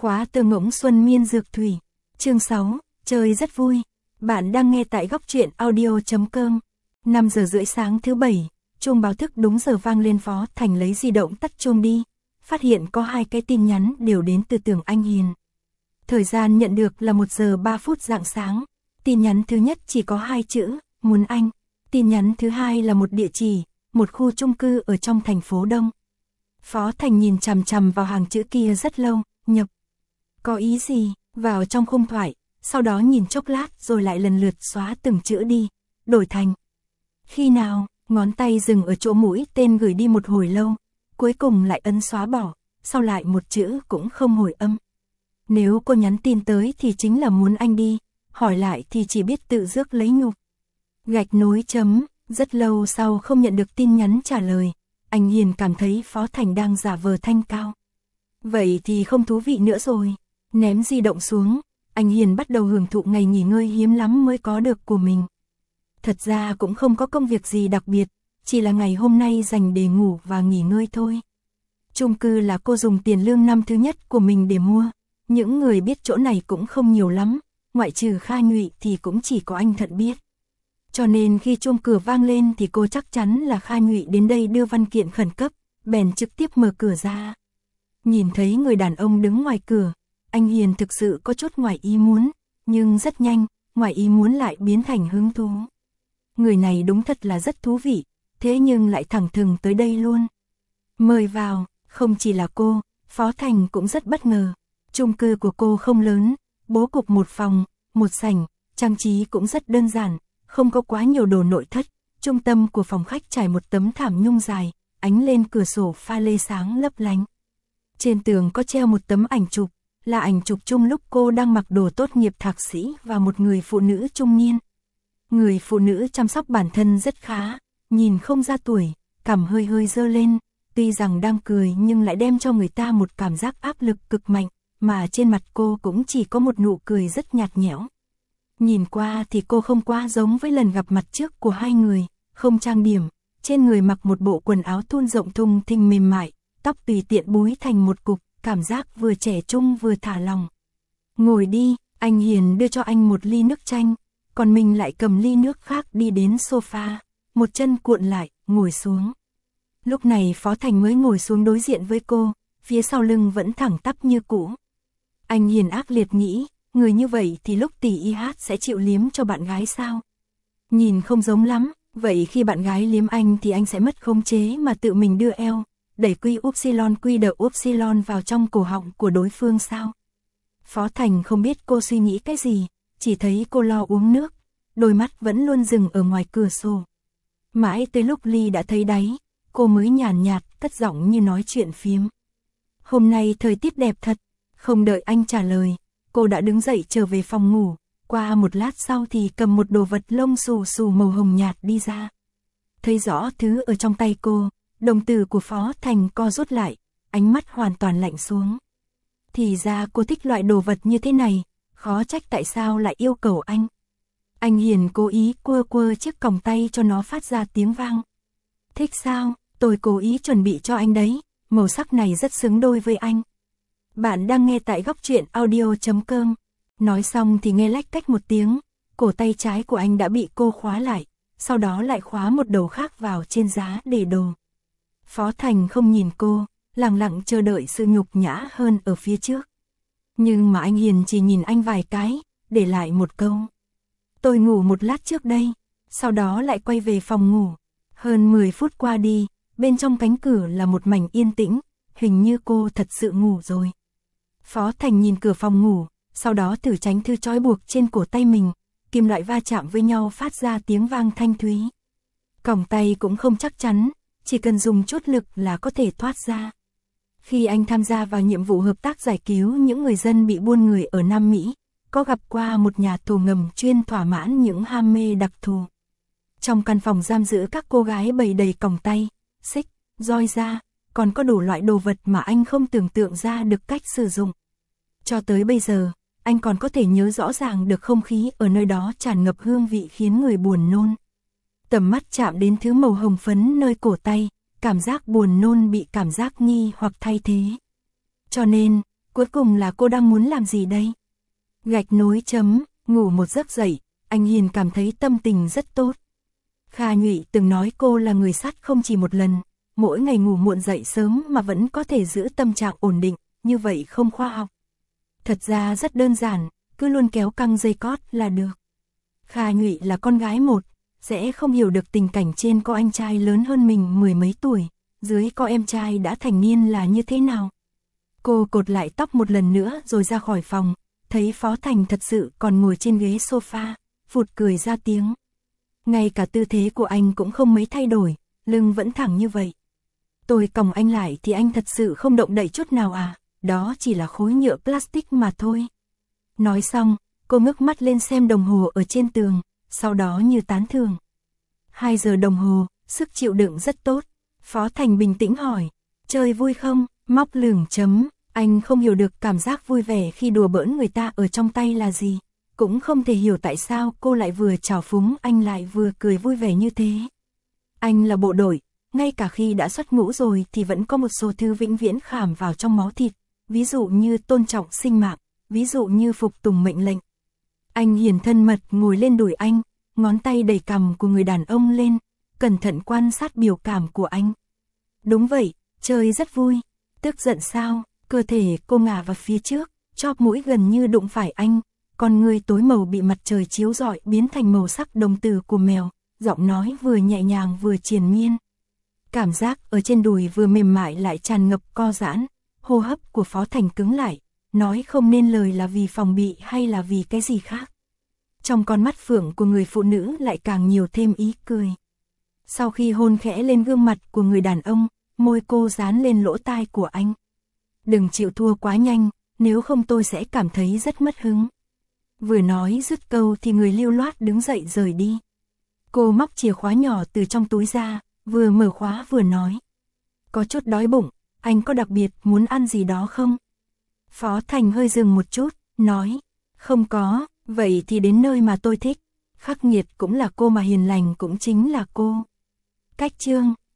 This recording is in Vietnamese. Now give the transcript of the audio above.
Khóa Tơ Ngỗng Xuân Miên Dược Thủy. Chương 6, chơi rất vui. Bạn đang nghe tại góc truyện audio.com. 5 giờ rưỡi sáng thứ Bảy, chuông báo thức đúng giờ vang lên. Phó Thành lấy di động tắt chuông đi, phát hiện có 2 cái tin nhắn đều đến từ Tưởng Anh Hiền. Thời gian nhận được là 1 giờ 3 phút rạng sáng. Tin nhắn thứ nhất chỉ có 2 chữ, muốn anh. Tin nhắn thứ hai là một địa chỉ, một khu chung cư ở trong thành phố Đông. Phó Thành nhìn chằm chằm vào hàng chữ kia rất lâu, nhập. Có ý gì? Vào trong khung thoại, sau đó nhìn chốc lát rồi lại lần lượt xóa từng chữ đi, đổi thành. Khi nào, ngón tay dừng ở chỗ mũi tên gửi đi một hồi lâu, cuối cùng lại ấn xóa bỏ, sau lại một chữ cũng không hồi âm. Nếu cô nhắn tin tới thì chính là muốn anh đi, hỏi lại thì chỉ biết tự rước lấy nhục. Gạch nối chấm, rất lâu sau không nhận được tin nhắn trả lời, anh Hiền cảm thấy Phó Thành đang giả vờ thanh cao. Vậy thì không thú vị nữa rồi. Ném di động xuống, anh Hiền bắt đầu hưởng thụ ngày nghỉ ngơi hiếm lắm mới có được của mình. Thật ra cũng không có công việc gì đặc biệt, chỉ là ngày hôm nay dành để ngủ và nghỉ ngơi thôi. Chung cư là cô dùng tiền lương năm thứ nhất của mình để mua, những người biết chỗ này cũng không nhiều lắm, ngoại trừ Kha Nhụy thì cũng chỉ có anh Thận biết. Cho nên khi chuông cửa vang lên thì cô chắc chắn là Kha Nhụy đến đây đưa văn kiện khẩn cấp, bèn trực tiếp mở cửa ra. Nhìn thấy người đàn ông đứng ngoài cửa, anh Hiền thực sự có chút ngoài ý muốn, nhưng rất nhanh, ngoài ý muốn lại biến thành hứng thú. Người này đúng thật là rất thú vị, thế nhưng lại thẳng thừng tới đây luôn. Mời vào, không chỉ là cô, Phó Thành cũng rất bất ngờ. Chung cư của cô không lớn, bố cục một phòng, một sảnh, trang trí cũng rất đơn giản, không có quá nhiều đồ nội thất. Trung tâm của phòng khách trải một tấm thảm nhung dài, ánh lên cửa sổ pha lê sáng lấp lánh. Trên tường có treo một tấm ảnh chụp, là ảnh chụp chung lúc cô đang mặc đồ tốt nghiệp thạc sĩ và một người phụ nữ trung niên. Người phụ nữ chăm sóc bản thân rất khá, nhìn không ra tuổi, cằm hơi hơi dơ lên, tuy rằng đang cười nhưng lại đem cho người ta một cảm giác áp lực cực mạnh, mà trên mặt cô cũng chỉ có một nụ cười rất nhạt nhẽo. Nhìn qua thì cô không quá giống với lần gặp mặt trước của hai người, không trang điểm, trên người mặc một bộ quần áo thun rộng thùng thình mềm mại, tóc tùy tiện búi thành một cục, cảm giác vừa trẻ trung vừa thả lòng. Ngồi đi, anh Hiền đưa cho anh một ly nước chanh, còn mình lại cầm ly nước khác đi đến sofa, một chân cuộn lại, ngồi xuống. Lúc này Phó Thành mới ngồi xuống đối diện với cô, phía sau lưng vẫn thẳng tắp như cũ. Anh Hiền ác liệt nghĩ, người như vậy thì lúc tỷ y hát sẽ chịu liếm cho bạn gái sao? Nhìn không giống lắm, vậy khi bạn gái liếm anh thì anh sẽ mất khống chế mà tự mình đưa eo, đẩy quy đờ upsilon vào trong cổ họng của đối phương sao? Phó Thành không biết cô suy nghĩ cái gì, chỉ thấy cô lo uống nước, đôi mắt vẫn luôn dừng ở ngoài cửa sổ. Mãi tới lúc ly đã thấy đáy, cô mới nhàn nhạt, cất giọng như nói chuyện phiếm. Hôm nay thời tiết đẹp thật. Không đợi anh trả lời, cô đã đứng dậy trở về phòng ngủ, qua một lát sau thì cầm một đồ vật lông xù xù màu hồng nhạt đi ra. Thấy rõ thứ ở trong tay cô, đồng tử của Phó Thành co rút lại, ánh mắt hoàn toàn lạnh xuống. Thì ra cô thích loại đồ vật như thế này, khó trách tại sao lại yêu cầu anh. Anh Hiền cố ý quơ quơ chiếc còng tay cho nó phát ra tiếng vang. Thích sao, tôi cố ý chuẩn bị cho anh đấy, màu sắc này rất xứng đôi với anh. Bạn đang nghe tại góc truyện audio.com. Nói xong thì nghe lách cách một tiếng, cổ tay trái của anh đã bị cô khóa lại, sau đó lại khóa một đầu khác vào trên giá để đồ. Phó Thành không nhìn cô, lặng lặng chờ đợi sự nhục nhã hơn ở phía trước. Nhưng mà anh Hiền chỉ nhìn anh vài cái, để lại một câu. Tôi ngủ một lát trước đây, sau đó lại quay về phòng ngủ. Hơn 10 phút qua đi, bên trong cánh cửa là một mảnh yên tĩnh, hình như cô thật sự ngủ rồi. Phó Thành nhìn cửa phòng ngủ, sau đó thử tránh thứ trói buộc trên cổ tay mình, kim loại va chạm với nhau phát ra tiếng vang thanh thúy. Còng tay cũng không chắc chắn, chỉ cần dùng chút lực là có thể thoát ra. Khi anh tham gia vào nhiệm vụ hợp tác giải cứu những người dân bị buôn người ở Nam Mỹ, có gặp qua một nhà tù ngầm chuyên thỏa mãn những ham mê đặc thù. Trong căn phòng giam giữ các cô gái bày đầy còng tay, xích, roi da, còn có đủ loại đồ vật mà anh không tưởng tượng ra được cách sử dụng. Cho tới bây giờ, anh còn có thể nhớ rõ ràng được không khí ở nơi đó tràn ngập hương vị khiến người buồn nôn. Tầm mắt chạm đến thứ màu hồng phấn nơi cổ tay, cảm giác buồn nôn bị cảm giác nghi hoặc thay thế. Cho nên, Cuối cùng là cô đang muốn làm gì đây? Gạch nối chấm, ngủ một giấc dậy, anh Hiền cảm thấy tâm tình rất tốt. Kha Nhụy từng nói cô là người sắt không chỉ một lần, mỗi ngày ngủ muộn dậy sớm mà vẫn có thể giữ tâm trạng ổn định, như vậy không khoa học. Thật ra rất đơn giản, cứ luôn kéo căng dây cót là được. Kha Nhụy là con gái một, sẽ không hiểu được tình cảnh trên có anh trai lớn hơn mình mười mấy tuổi, dưới có em trai đã thành niên là như thế nào. Cô cột lại tóc một lần nữa rồi ra khỏi phòng, thấy Phó Thành thật sự còn ngồi trên ghế sofa, phụt cười ra tiếng. Ngay cả tư thế của anh cũng không mấy thay đổi, lưng vẫn thẳng như vậy. Tôi còng anh lại thì anh thật sự không động đậy chút nào à, đó chỉ là khối nhựa plastic mà thôi. Nói xong, cô ngước mắt lên xem đồng hồ ở trên tường, sau đó như tán thưởng. 2 giờ đồng hồ, sức chịu đựng rất tốt. Phó Thành bình tĩnh hỏi, chơi vui không? Móc lửng chấm, anh không hiểu được cảm giác vui vẻ khi đùa bỡn người ta ở trong tay là gì. Cũng không thể hiểu tại sao cô lại vừa trào phúng anh lại vừa cười vui vẻ như thế. Anh là bộ đội, ngay cả khi đã xuất ngũ rồi thì vẫn có một số thứ vĩnh viễn khảm vào trong máu thịt, ví dụ như tôn trọng sinh mạng, ví dụ như phục tùng mệnh lệnh. Anh Hiền thân mật ngồi lên đùi anh, ngón tay đẩy cằm của người đàn ông lên, cẩn thận quan sát biểu cảm của anh. Đúng vậy, chơi rất vui. Tức giận sao? Cơ thể cô ngả vào phía trước, chóp mũi gần như đụng phải anh, con người tối màu bị mặt trời chiếu rọi biến thành màu sắc đồng tử của mèo, giọng nói vừa nhẹ nhàng vừa triền miên. Cảm giác ở trên đùi vừa mềm mại lại tràn ngập co giãn, hô hấp của Phó Thành cứng lại, nói không nên lời là vì phòng bị hay là vì cái gì khác. Trong con mắt phượng của người phụ nữ lại càng nhiều thêm ý cười. Sau khi hôn khẽ lên gương mặt của người đàn ông, môi cô dán lên lỗ tai của anh. Đừng chịu thua quá nhanh, nếu không tôi sẽ cảm thấy rất mất hứng. Vừa nói dứt câu thì người lưu loát đứng dậy rời đi. Cô móc chìa khóa nhỏ từ trong túi ra, vừa mở khóa vừa nói. Có chút đói bụng, anh có đặc biệt muốn ăn gì đó không? Phó Thành hơi dừng một chút, nói. Không có, vậy thì đến nơi mà tôi thích. Khắc nghiệt cũng là cô mà hiền lành cũng chính là cô. Cách chương